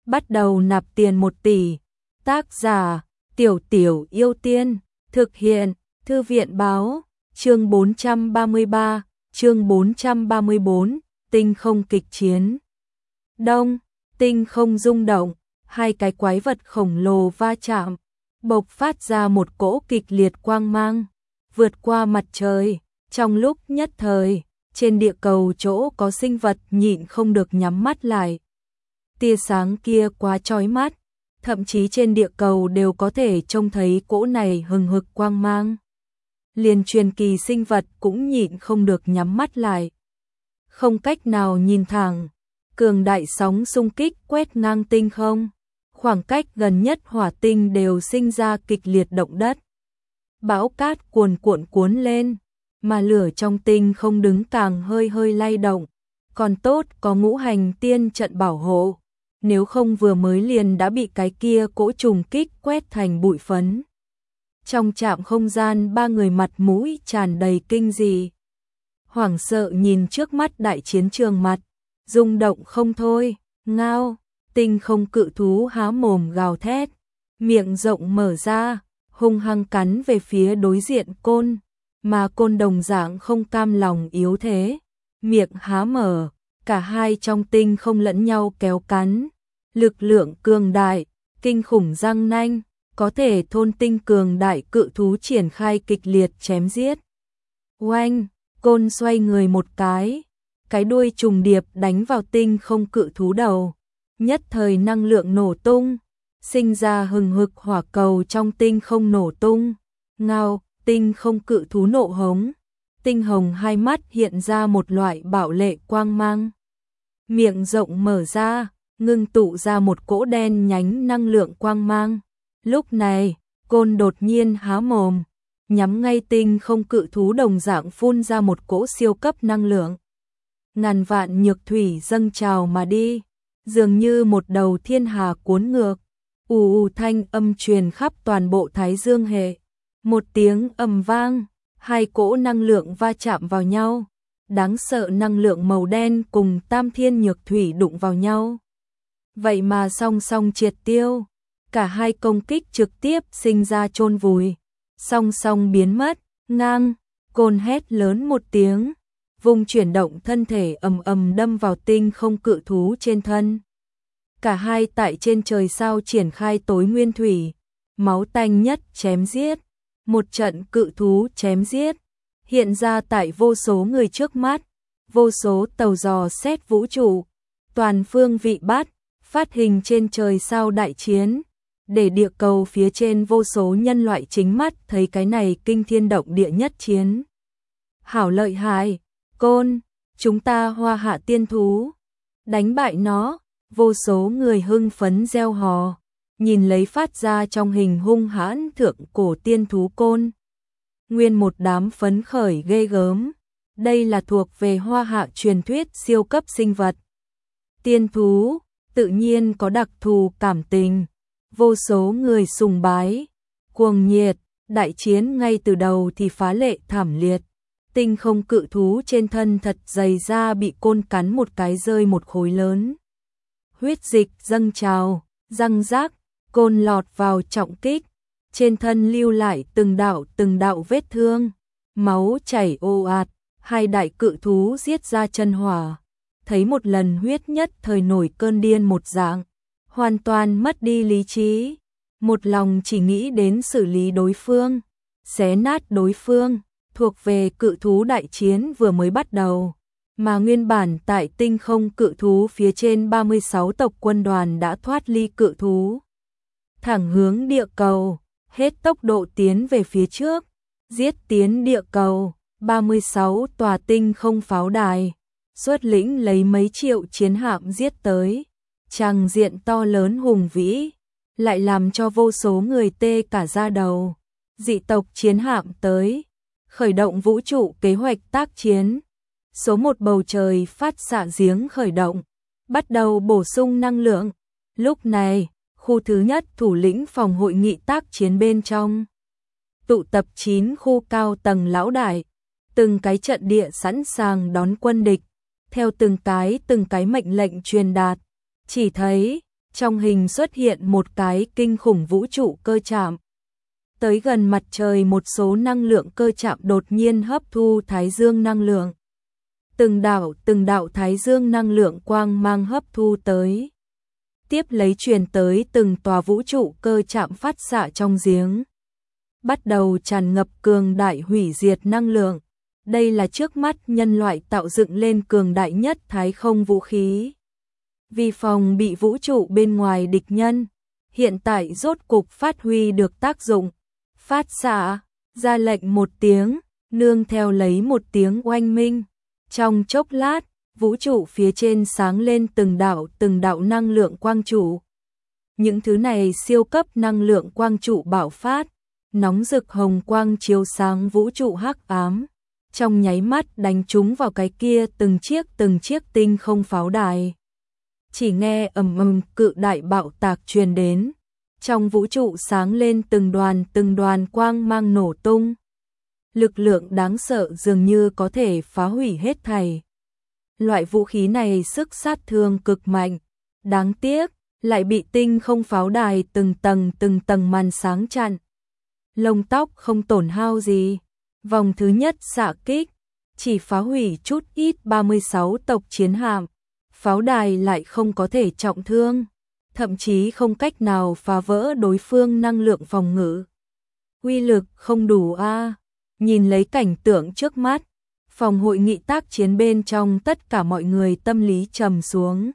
bắt đầu nạp tiền 1 tỷ. Tác giả: Tiểu Tiểu Yêu Tiên, thực hiện: Thư viện báo, chương 433, chương 434, tinh không kịch chiến. Đông, tinh không rung động, hai cái quái vật khổng lồ va chạm, bộc phát ra một cỗ kịch liệt quang mang, vượt qua mặt trời, trong lúc nhất thời, trên địa cầu chỗ có sinh vật nhịn không được nhắm mắt lại. Tia sáng kia quá chói mắt, thậm chí trên địa cầu đều có thể trông thấy cỗ này hừng hực quang mang. Liền truyền kỳ sinh vật cũng nhịn không được nhắm mắt lại. Không cách nào nhìn thẳng, cường đại sóng xung kích quét ngang tinh không. Khoảng cách gần nhất hỏa tinh đều sinh ra kịch liệt động đất. Bão cát cuồn cuộn cuốn lên, mà lửa trong tinh không đứng càng hơi hơi lay động. Còn tốt có ngũ hành tiên trận bảo hộ, nếu không vừa mới liền đã bị cái kia cỗ trùng kích quét thành bụi phấn. Trong trạm không gian, ba người mặt mũi tràn đầy kinh dị, hoảng sợ nhìn trước mắt đại chiến trường, mặt rung động không thôi. Ngao, tinh không cự thú há mồm gào thét, miệng rộng mở ra, hung hăng cắn về phía đối diện Côn, mà Côn đồng dạng không cam lòng yếu thế, miệng há mở, cả hai trong tinh không lẫn nhau kéo cắn, lực lượng cường đại, kinh khủng răng nanh, có thể thôn tinh cường đại cự thú triển khai kịch liệt chém giết. Oanh, Côn xoay người một cái đuôi trùng điệp đánh vào tinh không cự thú đầu, nhất thời năng lượng nổ tung, sinh ra hừng hực hỏa cầu trong tinh không nổ tung. Ngao, tinh không cự thú nộ hống, tinh hồng hai mắt hiện ra một loại bạo lệ quang mang, miệng rộng mở ra, ngưng tụ ra một cỗ đen nhánh năng lượng quang mang. Lúc này, Côn đột nhiên há mồm, nhắm ngay tinh không cự thú đồng dạng phun ra một cỗ siêu cấp năng lượng. Ngàn vạn nhược thủy dâng trào mà đi, dường như một đầu thiên hà cuốn ngược, ù thanh âm truyền khắp toàn bộ Thái Dương hệ. Một tiếng ầm vang, hai cỗ năng lượng va chạm vào nhau, đáng sợ năng lượng màu đen cùng tam thiên nhược thủy đụng vào nhau. Vậy mà song song triệt tiêu, cả hai công kích trực tiếp sinh ra chôn vùi, song song biến mất. Ngang, Côn hét lớn một tiếng, vùng chuyển động thân thể ầm ầm đâm vào tinh không cự thú trên thân. Cả hai tại trên trời sao triển khai tối nguyên thủy, máu tanh nhất chém giết, một trận cự thú chém giết, hiện ra tại vô số người trước mắt, vô số tàu dò xét vũ trụ, toàn phương vị bát, phát hình trên trời sao đại chiến, để địa cầu phía trên vô số nhân loại chính mắt thấy cái này kinh thiên động địa nhất chiến. Hảo lợi hại, Côn, chúng ta Hoa Hạ tiên thú, đánh bại nó, vô số người hưng phấn reo hò, nhìn lấy phát ra trong hình hung hãn thượng cổ tiên thú Côn. Nguyên một đám phấn khởi ghê gớm, đây là thuộc về Hoa Hạ truyền thuyết siêu cấp sinh vật. Tiên thú, tự nhiên có đặc thù cảm tình, vô số người sùng bái, cuồng nhiệt, đại chiến ngay từ đầu thì phá lệ thảm liệt. Tinh không cự thú trên thân thật dày da bị Côn cắn một cái rơi một khối lớn. Huyết dịch dâng trào, răng rác, Côn lọt vào trọng kích, trên thân lưu lại từng đạo vết thương, máu chảy ồ ạt, hai đại cự thú giết ra chân hỏa, thấy một lần huyết nhất thời nổi cơn điên một dạng, hoàn toàn mất đi lý trí, một lòng chỉ nghĩ đến xử lý đối phương, xé nát đối phương. Thuộc về cự thú đại chiến vừa mới bắt đầu, mà nguyên bản tại tinh không cự thú phía trên 36 tộc quân đoàn đã thoát ly cự thú, thẳng hướng địa cầu, hết tốc độ tiến về phía trước, giết tiến địa cầu. 36 tòa tinh không pháo đài, xuất lĩnh lấy mấy triệu chiến hạm giết tới, tràng diện to lớn hùng vĩ, lại làm cho vô số người tê cả da đầu. Dị tộc chiến hạm tới, khởi động vũ trụ kế hoạch tác chiến. Số 1 bầu trời phát xạ giếng khởi động, bắt đầu bổ sung năng lượng. Lúc này, khu thứ nhất thủ lĩnh phòng hội nghị tác chiến bên trong, tụ tập 9 khu cao tầng lão đại, từng cái trận địa sẵn sàng đón quân địch, theo từng cái mệnh lệnh truyền đạt. Chỉ thấy trong hình xuất hiện một cái kinh khủng vũ trụ cơ trạm. Tới gần mặt trời một số năng lượng cơ trạm đột nhiên hấp thu thái dương năng lượng. Từng đạo thái dương năng lượng quang mang hấp thu tới. Tiếp lấy truyền tới từng tòa vũ trụ cơ trạm phát xạ trong giếng. Bắt đầu tràn ngập cường đại hủy diệt năng lượng. Đây là trước mắt nhân loại tạo dựng lên cường đại nhất thái không vũ khí. Vì phòng bị vũ trụ bên ngoài địch nhân, hiện tại rốt cục phát huy được tác dụng. Phát xạ, ra lệnh một tiếng, nương theo lấy một tiếng oanh minh. Trong chốc lát, vũ trụ phía trên sáng lên từng đạo năng lượng quang trụ. Những thứ này siêu cấp năng lượng quang trụ bạo phát, nóng rực hồng quang chiếu sáng vũ trụ hắc ám. Trong nháy mắt đánh trúng vào cái kia từng chiếc tinh không pháo đài. Chỉ nghe ầm ầm cự đại bạo tạc truyền đến. Trong vũ trụ sáng lên từng đoàn quang mang nổ tung. Lực lượng đáng sợ dường như có thể phá hủy hết thảy. Loại vũ khí này sức sát thương cực mạnh. Đáng tiếc, lại bị tinh không pháo đài từng tầng màn sáng chặn. Lông tóc không tổn hao gì. Vòng thứ nhất xạ kích, chỉ phá hủy chút ít 36 tộc chiến hạm. Pháo đài lại không có thể trọng thương, thậm chí không cách nào phá vỡ đối phương năng lượng phòng ngự. Uy lực không đủ a. Nhìn lấy cảnh tượng trước mắt, phòng hội nghị tác chiến bên trong tất cả mọi người tâm lý trầm xuống.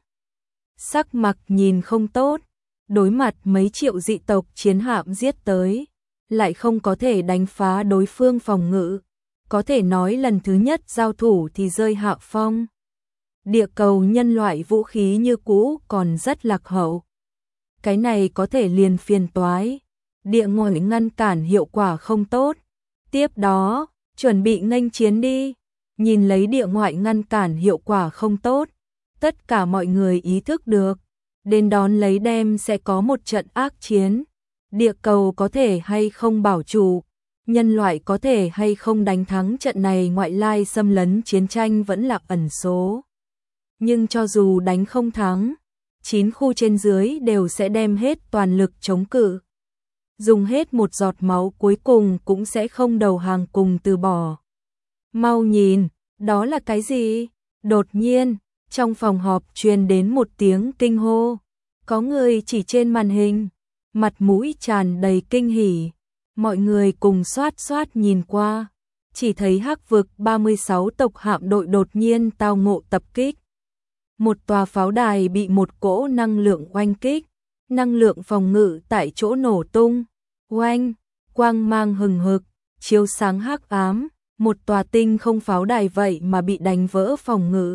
Sắc mặt nhìn không tốt, đối mặt mấy triệu dị tộc chiến hạm giết tới, lại không có thể đánh phá đối phương phòng ngự. Có thể nói lần thứ nhất giao thủ thì rơi hạ phong. Địa cầu nhân loại vũ khí như cũ còn rất lạc hậu. Cái này có thể liền phiền toái. Địa ngoại ngăn cản hiệu quả không tốt. Tiếp đó, chuẩn bị nghênh chiến đi. Nhìn lấy địa ngoại ngăn cản hiệu quả không tốt. Tất cả mọi người ý thức được. Đến đón lấy đem sẽ có một trận ác chiến. Địa cầu có thể hay không bảo trụ. Nhân loại có thể hay không đánh thắng trận này, ngoại lai xâm lấn chiến tranh vẫn là ẩn số. Nhưng cho dù đánh không thắng, 9 khu trên dưới đều sẽ đem hết toàn lực chống cự. Dùng hết một giọt máu cuối cùng cũng sẽ không đầu hàng cùng từ bỏ. Mau nhìn, đó là cái gì? Đột nhiên, trong phòng họp truyền đến một tiếng kinh hô. Có người chỉ trên màn hình, mặt mũi tràn đầy kinh hỉ. Mọi người cùng xoát nhìn qua, chỉ thấy Hắc vực 36 tộc hạm đội đột nhiên tao ngộ tập kích. Một tòa pháo đài bị một cỗ năng lượng oanh kích, năng lượng phòng ngự tại chỗ nổ tung. Oanh, quang mang hừng hực, chiếu sáng hắc ám, một tòa tinh không pháo đài vậy mà bị đánh vỡ phòng ngự,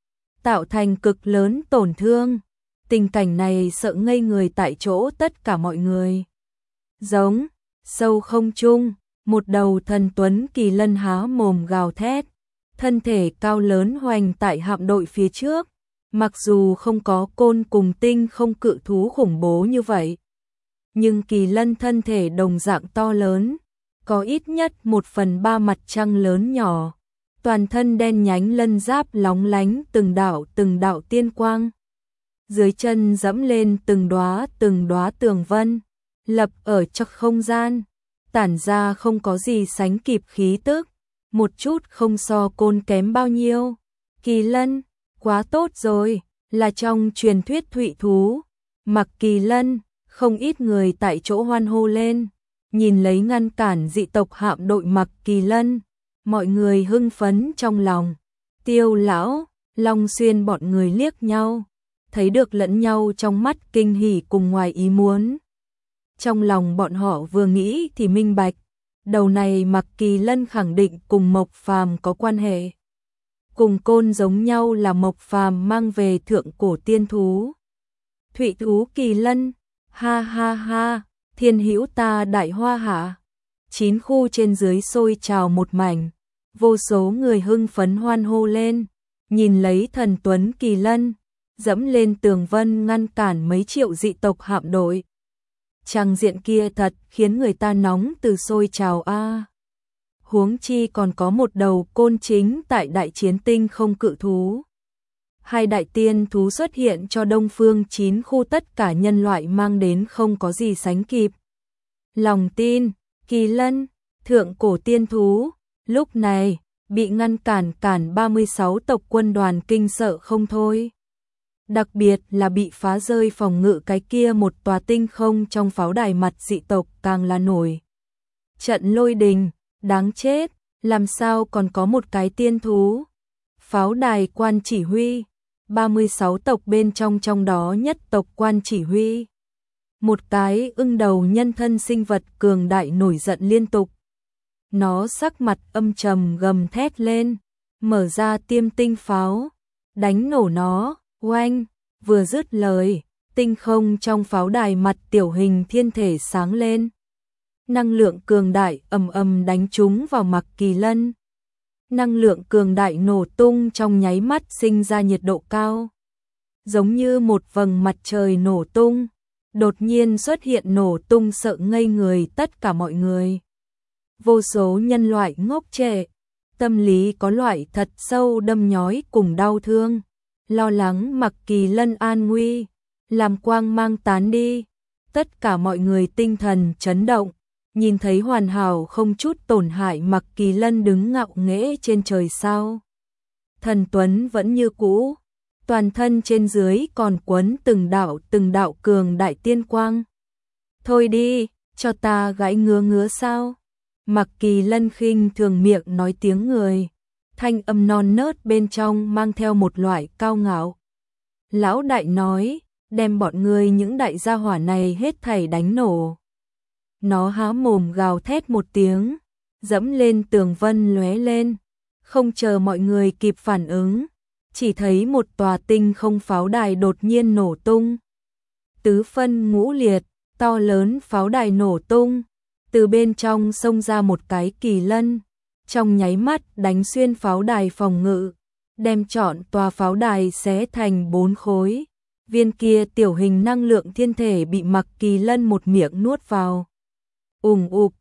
tạo thành cực lớn tổn thương. Tình cảnh này sợ ngây người tại chỗ tất cả mọi người. Giống, sâu không trung, một đầu thần tuấn kỳ lân há mồm gào thét, thân thể cao lớn hoành tại hạm đội phía trước. Mặc dù không có côn cùng tinh không cự thú khủng bố như vậy, nhưng kỳ lân thân thể đồng dạng to lớn, có ít nhất 1/3 mặt trăng lớn nhỏ, toàn thân đen nhánh lân giáp lóng lánh từng đạo tiên quang. Dưới chân dẫm lên từng đóa tường vân, lập ở trong không gian, tản ra không có gì sánh kịp khí tức, một chút không so côn kém bao nhiêu. Kỳ lân, quá tốt rồi, là trong truyền thuyết thụy thú. Mặc kỳ lân, không ít người tại chỗ hoan hô lên, nhìn lấy ngăn cản dị tộc hạm đội mặc kỳ lân, mọi người hưng phấn trong lòng. Tiêu lão, Long Xuyên bọn người liếc nhau, thấy được lẫn nhau trong mắt kinh hỉ cùng ngoài ý muốn. Trong lòng bọn họ vừa nghĩ thì minh bạch, đầu này mặc kỳ lân khẳng định cùng Mộc Phàm có quan hệ. Cùng côn giống nhau là Mộc Phàm mang về thượng cổ tiên thú. Thụy thú kỳ lân, ha ha ha, thiên hữu ta đại hoa hạ. 9 khu trên dưới sôi trào một mảnh, vô số người hưng phấn hoan hô lên, nhìn lấy thần tuấn kỳ lân, dẫm lên tường vân ngăn cản mấy triệu dị tộc hạm đội. Trang diện kia thật khiến người ta nóng từ sôi trào a. Huống chi còn có một đầu côn chính tại đại chiến tinh không cự thú. hai đại tiên thú xuất hiện cho Đông Phương 9 khu tất cả nhân loại mang đến không có gì sánh kịp. Lòng tin, kỳ lân, thượng cổ tiên thú, lúc này bị ngăn cản 36 tộc quân đoàn kinh sợ không thôi. Đặc biệt là bị phá rơi phòng ngự cái kia một tòa tinh không trong pháo đài mặt dị tộc càng là nổi trận lôi đình, đáng chết, làm sao còn có một cái tiên thú. Pháo đài quan chỉ huy, 36 tộc bên trong đó nhất tộc quan chỉ huy. Một cái ưng đầu nhân thân sinh vật cường đại nổi giận liên tục. Nó sắc mặt âm trầm gầm thét lên, mở ra tiêm tinh pháo, đánh nổ nó, oanh, vừa dứt lời, tinh không trong pháo đài mặt tiểu hình thiên thể sáng lên. Năng lượng cường đại ầm ầm đánh trúng vào Mặc Kỳ Lân. Năng lượng cường đại nổ tung trong nháy mắt sinh ra nhiệt độ cao. Giống như một vầng mặt trời nổ tung, đột nhiên xuất hiện nổ tung sợ ngây người tất cả mọi người. Vô số nhân loại ngốc trệ, tâm lý có loại thật sâu đâm nhói cùng đau thương, lo lắng Mặc Kỳ Lân an nguy, làm quang mang tán đi. Tất cả mọi người tinh thần chấn động, nhìn thấy hoàn hảo không chút tổn hại Mặc Kỳ Lân đứng ngạo nghễ trên trời sao. Thần tuấn vẫn như cũ, toàn thân trên dưới còn quấn từng đạo cường đại tiên quang. Thôi đi, cho ta gãy ngứa sao. Mặc Kỳ Lân khinh thường miệng nói tiếng người, thanh âm non nớt bên trong mang theo một loại cao ngạo. Lão đại nói, đem bọn ngươi những đại gia hỏa này hết thảy đánh nổ. Nó há mồm gào thét một tiếng, dẫm lên tường vân lóe lên, không chờ mọi người kịp phản ứng, chỉ thấy một tòa tinh không pháo đài đột nhiên nổ tung. Tứ phân ngũ liệt, to lớn pháo đài nổ tung, từ bên trong xông ra một cái kỳ lân, trong nháy mắt đánh xuyên pháo đài phòng ngự, đem trọn tòa pháo đài xé thành 4 khối. Viên kia tiểu hình năng lượng thiên thể bị Mặc Kỳ Lân một miệng nuốt vào. Ục,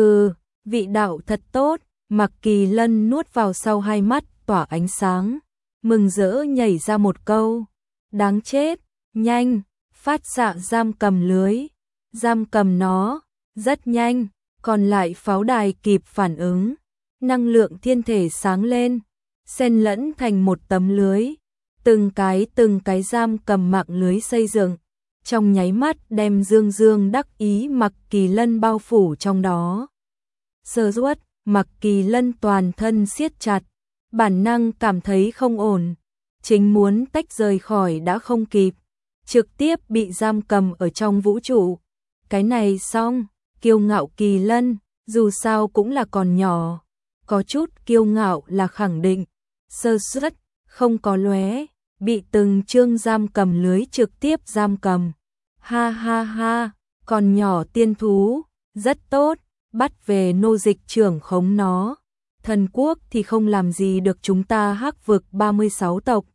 vị đạo thật tốt. Mặc Kỳ Lân nuốt vào sau hai mắt tỏa ánh sáng, mừng rỡ nhảy ra một câu, đáng chết, nhanh, phát xạ giam cầm lưới, giam cầm nó. Rất nhanh, còn lại pháo đài kịp phản ứng, năng lượng thiên thể sáng lên, xen lẫn thành một tấm lưới, từng cái giam cầm mạng lưới xây dựng, trong nháy mắt đem dương đắc ý Mặc Kỳ Lân bao phủ trong đó. Sơ suất, Mặc Kỳ Lân toàn thân siết chặt, bản năng cảm thấy không ổn, chính muốn tách rời khỏi đã không kịp, trực tiếp bị giam cầm ở trong vũ trụ. Cái này xong, kiêu ngạo Kỳ Lân, dù sao cũng là còn nhỏ, có chút kiêu ngạo là khẳng định, sơ suất, không có lóe, bị từng chương giam cầm lưới trực tiếp giam cầm. Ha ha ha, còn nhỏ tiên thú, rất tốt, bắt về nô dịch trưởng khống nó. Thần quốc thì không làm gì được chúng ta Hắc vực 36 tộc.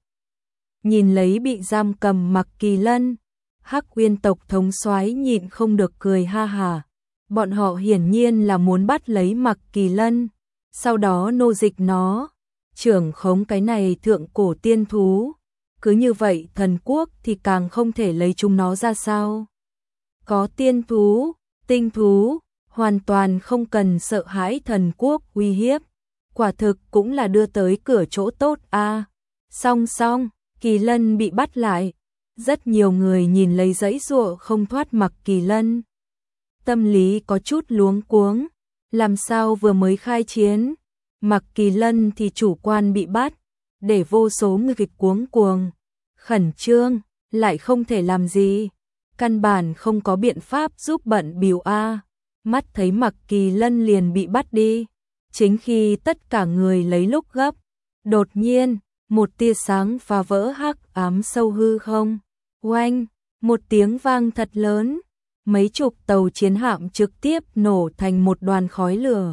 Nhìn lấy bị giam cầm Mặc Kỳ Lân, Hắc Uyên tộc thống soái nhịn không được cười ha hà. Bọn họ hiển nhiên là muốn bắt lấy Mặc Kỳ Lân, sau đó nô dịch nó, trưởng khống cái này thượng cổ tiên thú. Cứ như vậy thần quốc thì càng không thể lấy chúng nó ra sao. Có tiên thú, tinh thú, hoàn toàn không cần sợ hãi thần quốc uy hiếp. Quả thực cũng là đưa tới cửa chỗ tốt a. Song, Kỳ Lân bị bắt lại. Rất nhiều người nhìn lấy giãy giụa không thoát Mặc Kỳ Lân. Tâm lý có chút luống cuống, làm sao vừa mới khai chiến, Mặc Kỳ Lân thì chủ quan bị bắt, để vô số người kịch cuống cuồng, khẩn trương, lại không thể làm gì, căn bản không có biện pháp giúp bận bịu a. Mắt thấy Mặc Kỳ Lân liền bị bắt đi, chính khi tất cả người lấy lúc gấp, đột nhiên, một tia sáng phá vỡ hắc ám sâu hư không. Oanh, một tiếng vang thật lớn, mấy chục tàu chiến hạm trực tiếp nổ thành một đoàn khói lửa.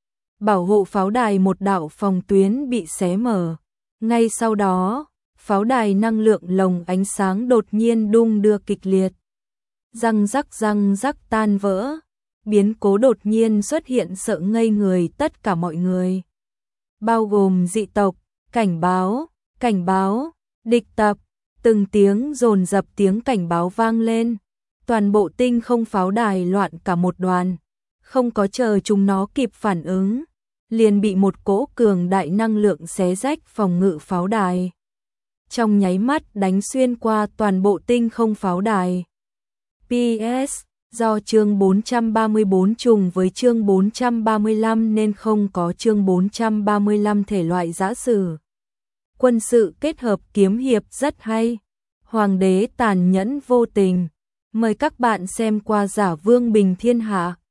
Bảo hộ pháo đài một đạo phòng tuyến bị xé mở. Ngay sau đó, pháo đài năng lượng lồng ánh sáng đột nhiên đung đưa kịch liệt. Răng rắc tan vỡ. Biến cố đột nhiên xuất hiện sợ ngây người tất cả mọi người. Bao gồm dị tộc, cảnh báo, Địch tập, từng tiếng dồn dập tiếng cảnh báo vang lên. Toàn bộ tinh không pháo đài loạn cả một đoàn. Không có chờ chúng nó kịp phản ứng, liền bị một cỗ cường đại năng lượng xé rách phòng ngự pháo đài. Trong nháy mắt đánh xuyên qua toàn bộ tinh không pháo đài. PS, do chương 434 trùng với chương 435 nên không có chương 435 thể loại giã sử. Quân sự kết hợp kiếm hiệp rất hay. Hoàng đế tàn nhẫn vô tình. Mời các bạn xem qua Giả Vương Bình Thiên Hạ.